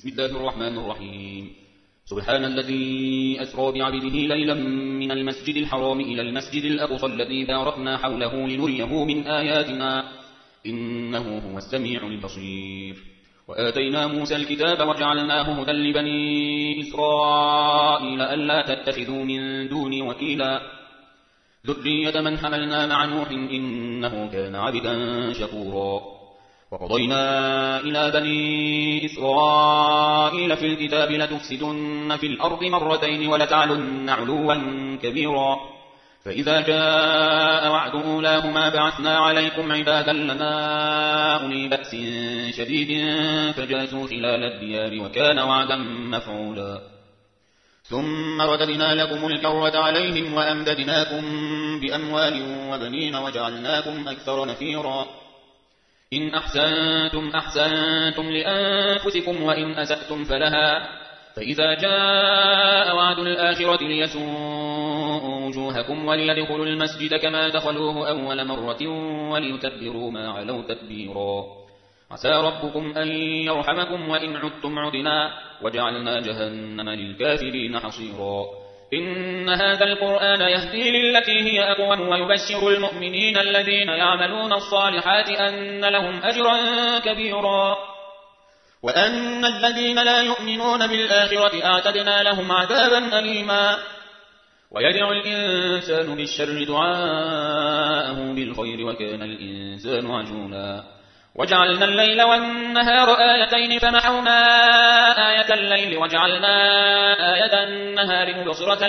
بسم الله الرحمن الرحيم. سبحان الذي أسرى بعبده ليلا من المسجد الحرام إلى المسجد الأقصى الذي باركنا حوله لنريه من آياتنا إنه هو السميع البصير. وآتينا موسى الكتاب وجعلناه هدى لبني إسرائيل ألا تتخذوا من دوني وكيلا ذرية من حملنا مع نوح إنه كان عبدا شكورا. وقضينا إلى بني إسرائيل في الكتاب لتفسدن في الأرض مرتين ولتعلن علوا كبيرا فإذا جاء وعد أولاهما بعثنا عليكم عبادا لنا أولي بأس شديد فجاسوا خلال الديار وكان وعدا مفعولا. ثم رددنا لكم الكرة عليهم وأمددناكم بأموال وبنين وجعلناكم أكثر نفيرا. إن أحسنتم لأنفسكم وإن أسأتم فلها فإذا جاء وعد الآخرة ليسوءوا وجوهكم وليدخلوا المسجد كما دخلوه أول مرة وليتبروا ما علوا تتبيرا. عسى ربكم أن يرحمكم وإن عدتم عدنا وجعلنا جهنم للكافرين حصيرا. إن هذا القرآن يهدي للتي هي أقوم ويبشر المؤمنين الذين يعملون الصالحات أن لهم أجرا كبيرا وأن الذين لا يؤمنون بالآخرة أعتدنا لهم عذابا أليما. ويدعو الإنسان بالشر دعاءه بالخير وكان الإنسان عجولا. وجعلنا الليل والنهار آيتين فمحونا آية الليل وجعلنا آية النهار مبصرة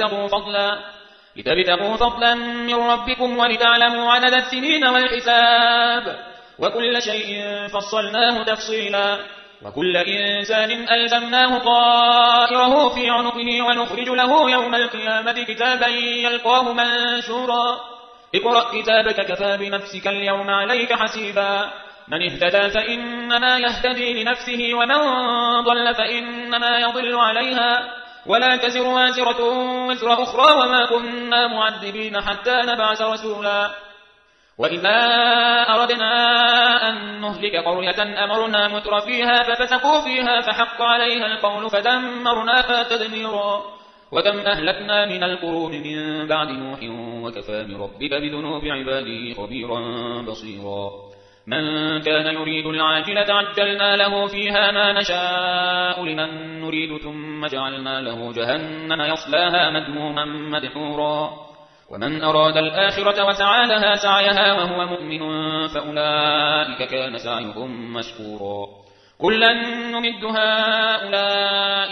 لتبتغوا فضلا من ربكم ولتعلموا عدد السنين والحساب وكل شيء فصلناه تفصيلا. وكل إنسان ألزمناه طائره في عنقه ونخرج له يوم القيامة كتابا يلقاه منشورا. اقرأ كتابك كفى بنفسك اليوم عليك حسيبا. من اهتدى فإنما يهتدي لنفسه ومن ضل فإنما يضل عليها ولا تزر وازرة وزر أخرى وما كنا معذبين حتى نبعث رسولا. وإذا أردنا أن نهلك قرية أمرنا متر فيها ففسقوا فيها فحق عليها القول فدمرناها تدميرا. وكم أهلكنا من القرون من بعد نوح وكفى بربك بذنوب عباده خبيرا بصيرا. من كان يريد العاجلة عجلنا له فيها ما نشاء لمن نريد ثم جعلنا له جهنم يصلاها مذموما مدحورا. ومن أراد الآخرة وسعى لها سعيها وهو مؤمن فأولئك كان سعيهم مشكورا. كلا نمد هؤلاء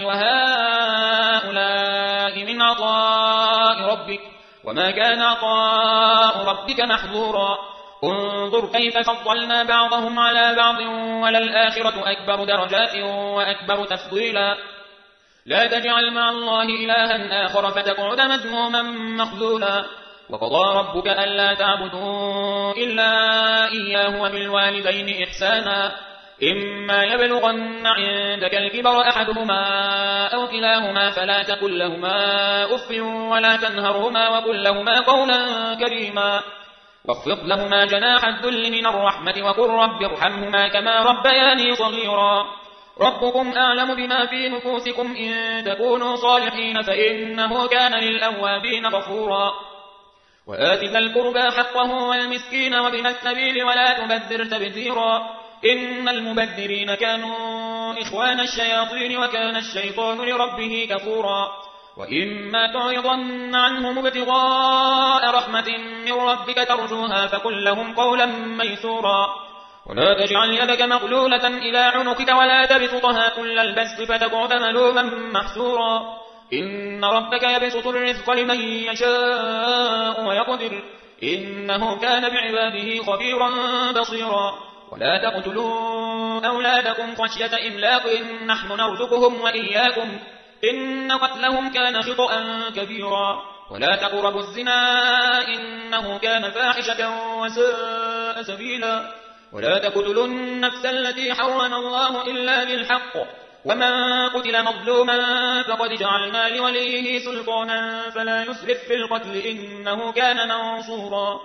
وهؤلاء من عطاء ربك وما كان عطاء ربك محظورا. انظر كيف فضلنا بعضهم على بعض وللآخرة أكبر درجات وأكبر تفضيلا. لا تجعل مع الله إلها آخر فتقعد مذموما مخذولا. وقضى ربك ألا تعبدوا إلا إياه وبالوالدين إحسانا إما يبلغن عندك الكبر أحدهما أو كلاهما فلا تقل لهما أف ولا تنهرهما وقل لهما قولا كريما واخفض لهما جناح الذل من الرحمة وقل رب ارحمهما كما ربياني صغيرا. ربكم أعلم بما في نفوسكم إن تكونوا صالحين فإنه كان للأوابين غفورا. وآت ذا القربى حقه والمسكين وابن السبيل ولا تبذر تبذيرا. إن المبذرين كانوا إخوان الشياطين وكان الشيطان لربه كفورا. وإما تعرضن عنهم ابتغاء رحمة من ربك ترجوها فقل لهم قولا ميسورا. ولا تجعل يدك مغلولة إلى عنقك ولا تبسطها كل البسط فتقعد ملوما محسورا. إن ربك يبسط الرزق لمن يشاء ويقدر إنه كان بعباده خبيرا بصيرا. ولا تقتلوا أولادكم خشية إملاق نحن نرزقهم وإياكم إن قتلهم كان خطأ كبيرا. ولا تقربوا الزنا إنه كان فاحشة وساء سبيلا. ولا تقتلوا النفس التي حرم الله إلا بالحق ومن قتل مظلوما فقد جعلنا لوليه سلطانا فلا يسرف في القتل إنه كان منصورا.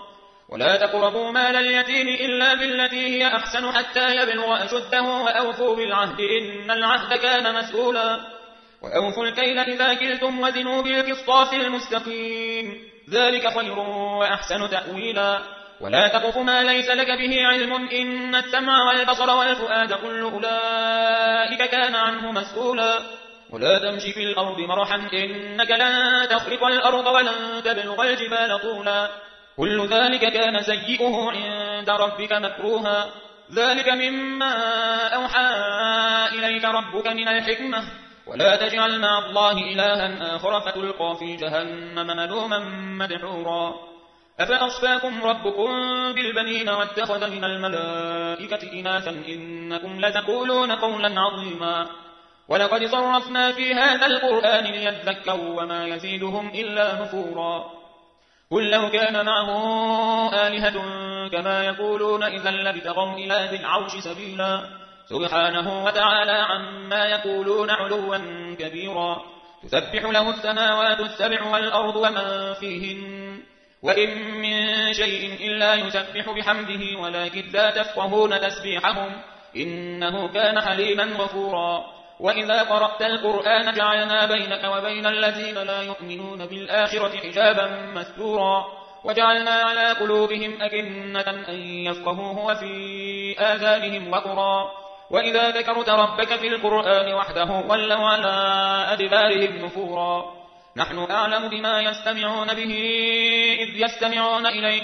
ولا تقربوا مال اليتيم إلا بالتي هي أحسن حتى يبلغ أشده وأوفوا بالعهد إن العهد كان مسؤولا وأوفوا الكيل إذا كلتم وزنوا بالقسطاس المستقيم ذلك خير وأحسن تأويلا ولا تقف ما ليس لك به علم إن السمع والبصر والفؤاد كل أولئك كان عنه مسؤولا ولا تمشي في الأرض مرحا إنك لن تخرق الأرض ولن تبلغ الجبال طولا كل ذلك كان سيئه عند ربك مكروها ذلك مما أوحى إليك ربك من الحكمة ولا تجعل مع الله إلها آخر فتلقى في جهنم ملوما مدحورا أفأصفاكم ربكم بالبنين واتخذ من الملائكة إناثا إنكم لتقولون قولا عظيما ولقد صرفنا في هذا القرآن ليذكروا وما يزيدهم إلا نفورا قل لو كان معه آلهة كما يقولون إذا لابتغوا إلى ذي العرش سبيلا سبحانه وتعالى عما يقولون علوا كبيرا تسبح له السماوات السبع والأرض ومن فيهن وإن من شيء إلا يسبح بحمده ولكن لا تفقهون تسبيحهم إنه كان حليما غفورا وإذا قرأت القرآن جعلنا بينك وبين الذين لا يؤمنون بالآخرة حجابا مستورا وجعلنا على قلوبهم أكنة أن يفقهوه وفي آذانهم وقرا وإذا ذكرت ربك في القرآن وحده ولوا على أدبارهم نفورا نحن أعلم بما يستمعون به إذ يستمعون إليك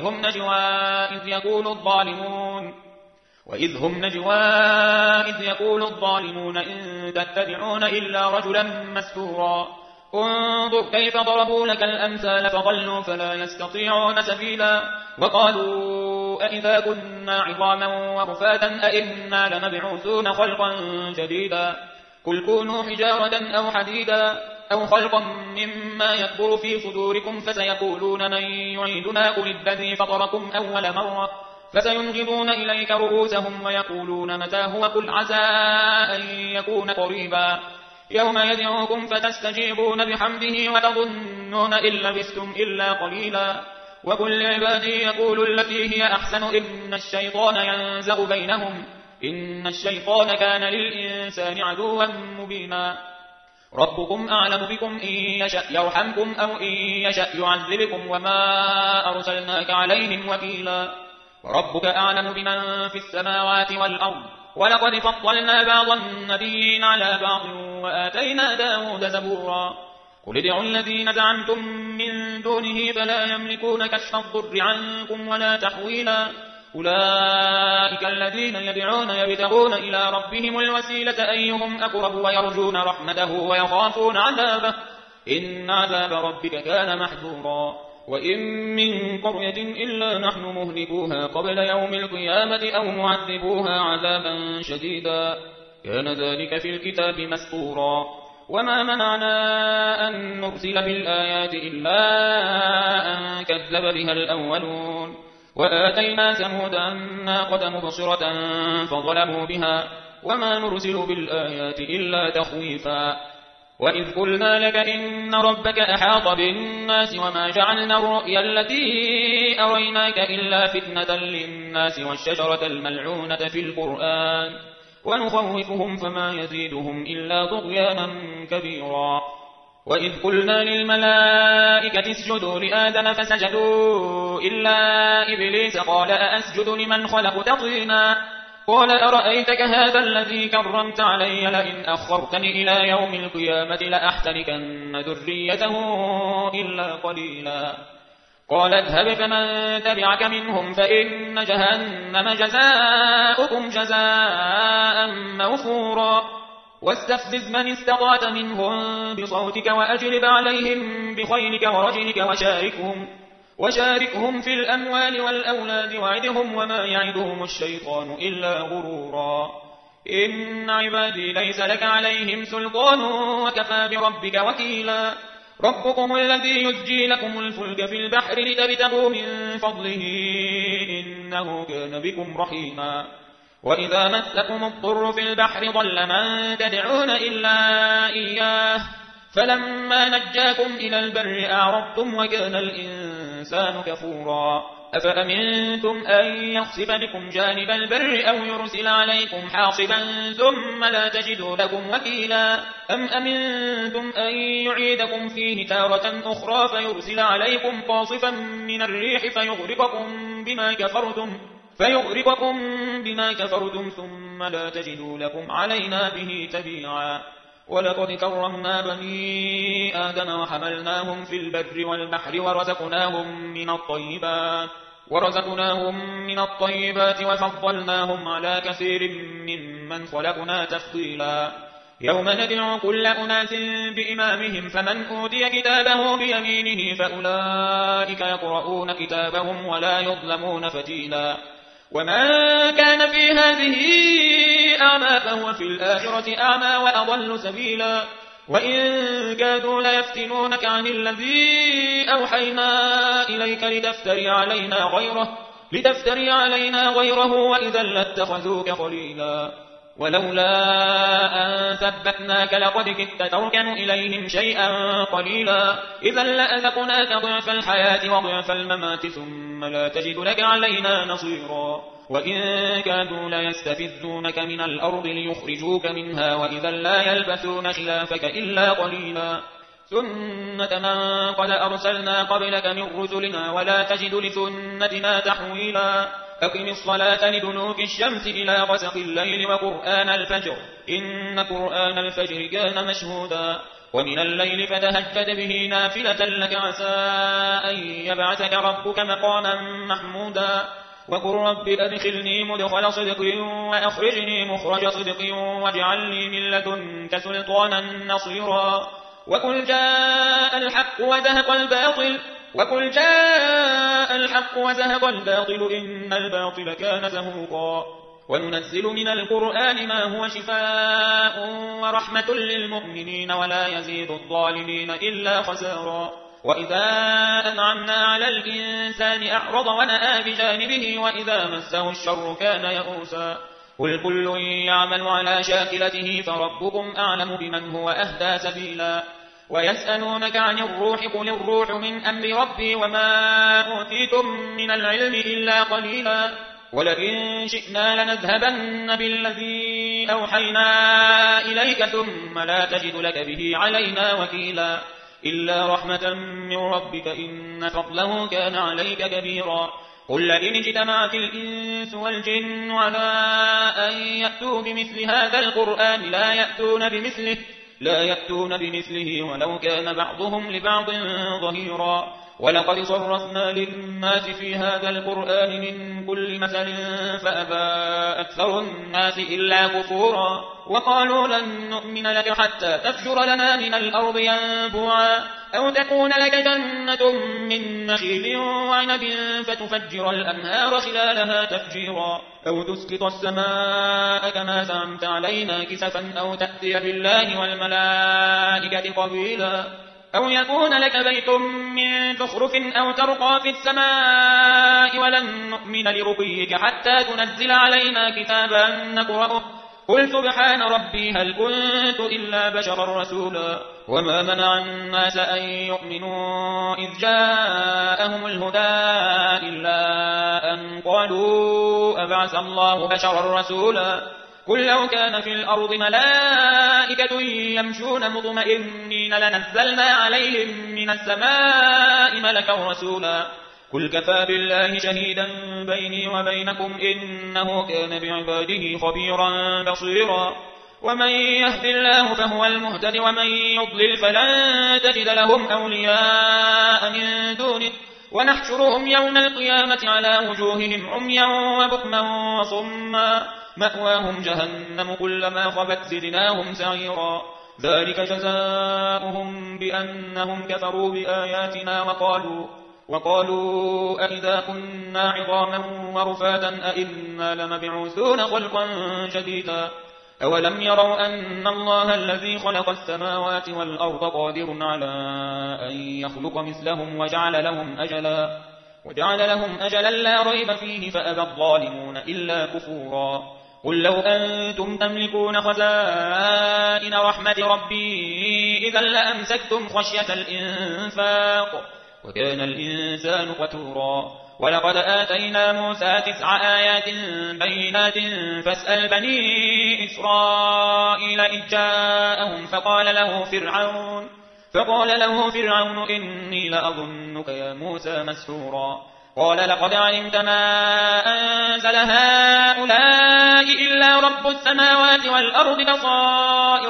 وإذ هم نجوى إذ يقول الظالمون إن تتبعون إلا رجلا مسحورا انظر كيف ضربوا لك الأمثال فضلوا فلا يستطيعون سبيلا وقالوا أئذا كنا عظاما ورفاتا أئنا لمبعوثون خلقا جديدا قل كونوا حجارة أو حديدا أو خلقا مما يكبر في صدوركم فسيقولون من يعيدنا قل الذي فطركم أول مرة فسينغضون إليك رؤوسهم ويقولون متى هو قل عسى أن يكون قريبا يوم يدعوكم فتستجيبون بحمده وتظنون إن لبثتم إلا قليلا وقل لعبادي يقولوا التي هي أحسن إن الشيطان ينزغ بينهم إن الشيطان كان للإنسان عدوا مبينا ربكم أعلم بكم إن يشأ يرحمكم أو إن يشأ يعذبكم وما أرسلناك عليهم وكيلا وربك أعلم بمن في السماوات والأرض ولقد فضلنا بعض النبيين على بعض وآتينا داود زبورا قل ادعوا الذين زعمتم من دونه فلا يملكون كشف الضر عنكم ولا تحويلا أولئك الذين يدعون يبتغون إلى ربهم الوسيلة أيهم أقرب ويرجون رحمته ويخافون عذابه إن عذاب ربك كان محذورا وإن من قرية إلا نحن مهلكوها قبل يوم القيامة أو معذبوها عذابا شديدا كان ذلك في الكتاب مسطورا وما منعنا أن نرسل بالآيات إلا أن كذب بها الأولون وآتينا ثمود الناقة مبصرة فظلموا بها وما نرسل بالآيات إلا تخويفا وإذ قلنا لك إن ربك أحاط بالناس وما جعلنا الرؤيا التي أريناك إلا فتنة للناس والشجرة الملعونة في القرآن ونخوفهم فما يزيدهم إلا طغيانا كبيرا وإذ قلنا للملائكة اسجدوا لآدم فسجدوا إلا إبليس قال أأسجد لمن خلقت طينا قال أرأيتك هذا الذي كرمت علي لئن أخرتني إلى يوم القيامة لأحتركن ذريته إلا قليلا قال اذهب فمن تبعك منهم فإن جهنم جزاؤكم جزاء موفورا واستفزز من استطعت منهم بصوتك وأجلب عليهم بخيلك ورجلك وشاركهم في الأموال والأولاد وعدهم وما يعدهم الشيطان إلا غرورا إن عبادي ليس لك عليهم سلطان وكفى بربك وكيلا ربكم الذي يزجي لكم الفلك في البحر لتبتغوا من فضله إنه كان بكم رحيما وإذا مسكم الضر في البحر ضل من تدعون إلا إياه فلما نجاكم إلى البر أعرضتم وكان الإنسان كفورا أفأمنتم أن يخسف بكم جانب البر أو يرسل عليكم حاصبا ثم لا تجدوا لكم وكيلا أم أمنتم أن يعيدكم فيه تارة أخرى فيرسل عليكم قاصفا من الريح فيغرقكم بما كفرتم ثم لا تجدوا لكم علينا به تبيعا ولقد كرمنا بني آدم وحملناهم في البر والبحر ورزقناهم من الطيبات وفضلناهم على كثير ممن خلقنا تفضيلا يوم ندعو كل أناس بإمامهم فمن أوتي كتابه بيمينه فأولئك يقرؤون كتابهم ولا يظلمون فتيلا ومن كان في هذه أعمى فهو في الآخرة أعمى وأضل سبيلا وإن كادوا ليفتنونك عن الذي أوحينا إليك لتفتري علينا غيره وإذا لاتخذوك خليلا ولولا أن ثبتناك لقد كدت تركن إليهم شيئا قليلا إذا لأذقناك ضعف الحياة وضعف الممات ثم لا تجد لك علينا نصيرا وإن كادوا ليستفزونك من الأرض ليخرجوك منها وإذا لا يلبثون خلافك إلا قليلا سنة من قد أرسلنا قبلك من رسلنا ولا تجد لسنتنا تحويلا أقم الصلاة لدلوك الشمس إلى غسق الليل وقرآن الفجر إن قرآن الفجر كان مشهودا ومن الليل فتهجد به نافلة لك عسى أن يبعثك ربك مقاما محمودا وقل رب أدخلني مدخل صدق وأخرجني مخرج صدق واجعل لي من لدنك سلطانا نصيرا وقل جاء الحق وزهق الباطل إن الباطل كان زهوقا وننزل من القرآن ما هو شفاء ورحمة للمؤمنين ولا يزيد الظالمين إلا خسارا وإذا أنعمنا على الإنسان أعرض ونأى بجانبه وإذا مسه الشر كان يئوسا قل كل يعمل على شاكلته فربكم أعلم بمن هو أهدى سبيلا ويسألونك عن الروح قل الروح من أمر ربي وما أوتيتم من العلم إلا قليلا ولئن شئنا لنذهبن بالذي أوحينا إليك ثم لا تجد لك به علينا وكيلا إلا رحمة من ربك إن فضله كان عليك كبيرا قل لئن اجتمعت الإنس والجن على أن يأتوا بمثل هذا القرآن لا يأتون بمثله ولو كان بعضهم لبعض ظهيرا ولقد صرفنا للناس في هذا القرآن من كل مثل فأبى أكثر الناس إلا كفورا وقالوا لن نؤمن لك حتى تفجر لنا من الأرض ينبوعا أو تكون لك جنة من نخيل وعنب فتفجر الأنهار خلالها تفجيرا أو تسقط السماء كما زعمت علينا كسفا أو تأتي بالله والملائكة قبيلا أو يكون لك بيت من زخرف أو ترقى في السماء ولن نؤمن لرقيك حتى تنزل علينا كتابا نقرأه قل سبحان ربي هل كنت إلا بشرا رسولا وما منع الناس أن يؤمنوا إذ جاءهم الهدى إلا أن قالوا أبعث الله بشرا رسولا قل لو كان في الأرض ملائكة يمشون مطمئنين لنزلنا عليهم من السماء ملكا رسولا قل كفى بالله شهيدا بيني وبينكم إنه كان بعباده خبيرا بصيرا ومن يهد الله فهو المهتد ومن يضلل فلن تجد لهم أولياء من دونه ونحشرهم يوم القيامة على وجوههم عميا وبكما وصما مأواهم جهنم كلما خبت زدناهم سعيرا ذلك جزاؤهم بأنهم كفروا بآياتنا وقالوا أئذا كنا عظاما ورفاتا أئنا لمبعوثون خلقا جديدا أولم يروا أن الله الذي خلق السماوات والأرض قادر على أن يخلق مثلهم وجعل لهم أجلا لا ريب فيه فأبى الظالمون إلا كفورا قل لو أنتم تملكون خزائن رحمة ربي إذا لأمسكتم خشية الإنفاق وكان الإنسان قتورا ولقد آتينا موسى 9 آيات بينات فاسأل بني إسرائيل إذ جاءهم فقال له فرعون إني لأظنك يا موسى مسحورا قال لقد علمت ما أنزل هؤلاء إلا رب السماوات والأرض بصائر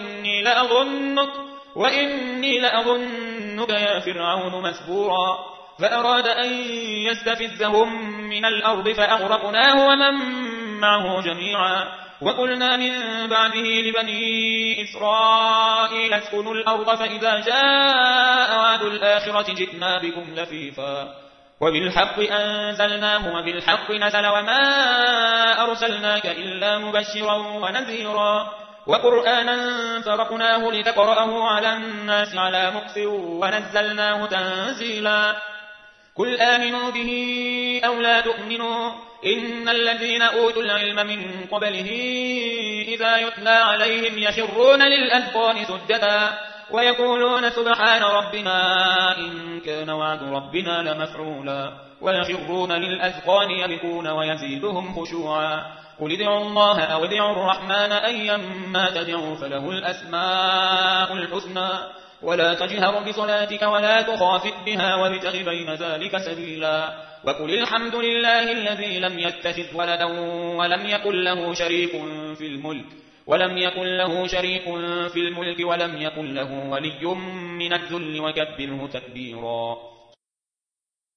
وإني لأظنك يا فرعون مسحورا فأراد أن يستفزهم من الأرض فأغرقناه ومن معه جميعا وقلنا من بعده لبني إسرائيل اسكنوا الأرض فإذا جاء وعد الآخرة جئنا بكم لفيفا وبالحق أنزلناه وبالحق نزل وما أرسلناك إلا مبشرا ونذيرا وقرآنا فرقناه لتقرأه على الناس على مكث ونزلناه تنزيلا قل آمنوا به أو لا تؤمنوا إن الذين أوتوا العلم من قبله إذا يتلى عليهم يخرون للأذقان سجدا ويقولون سبحان ربنا إن كان وعد ربنا لمفعولا ويخرون للأذقان يبكون ويزيدهم خشوعا قل ادعوا الله أو ادعوا الرحمن أيما تدعوا فله الأسماء الحسنى ولا تجهر بصلاتك ولا تخافت بها وابتغ بين ذلك سبيلا وقل الحمد لله الذي لم يتخذ ولدا ولم يكن له شريك في الملك ولم يكن له ولي من الذل وكبره تكبيرا